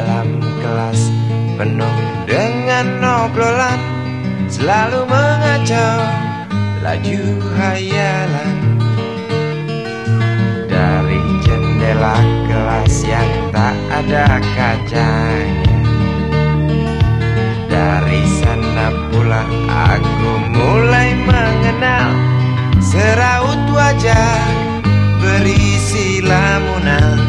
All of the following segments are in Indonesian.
dalam kelas penuh dengan obrolan, selalu mengacau laju hayalan. Dari jendela kelas yang tak ada kacanya, dari sana pula aku mulai mengenal seraut wajah berisi lamunan.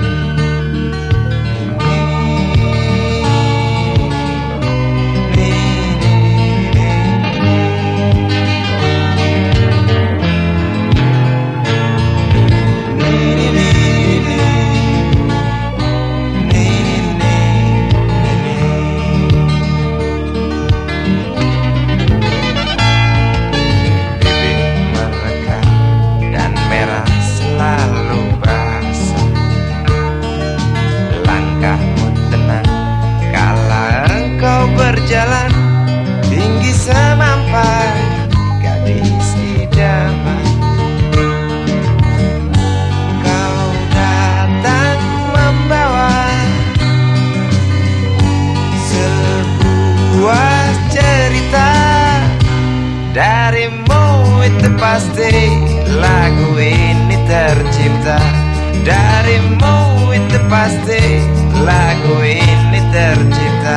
Berjalan tinggi semampai gadis idaman, kau datang membawa sebuah cerita. Darimu itu pasti lagu ini tercipta. Darimu itu pasti lagu ini tercipta.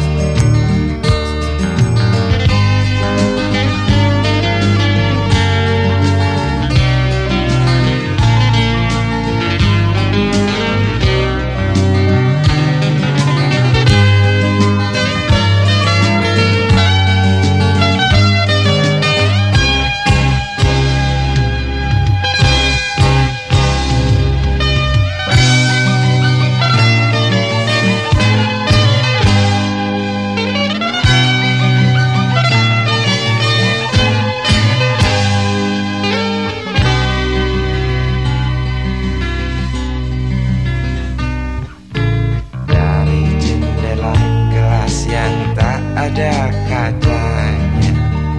Ada katanya,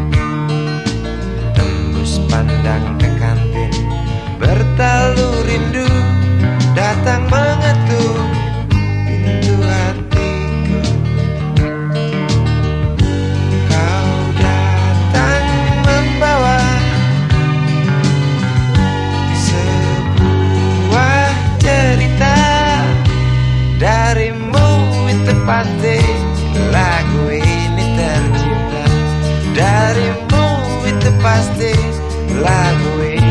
tembus pandang ke kantin, bertalu rindu datang mengetuk pintu hatiku. Kau datang membawa sebuah cerita. Darimu itu pasti lagu ini tercipta. Darimu itu pasti lagu ini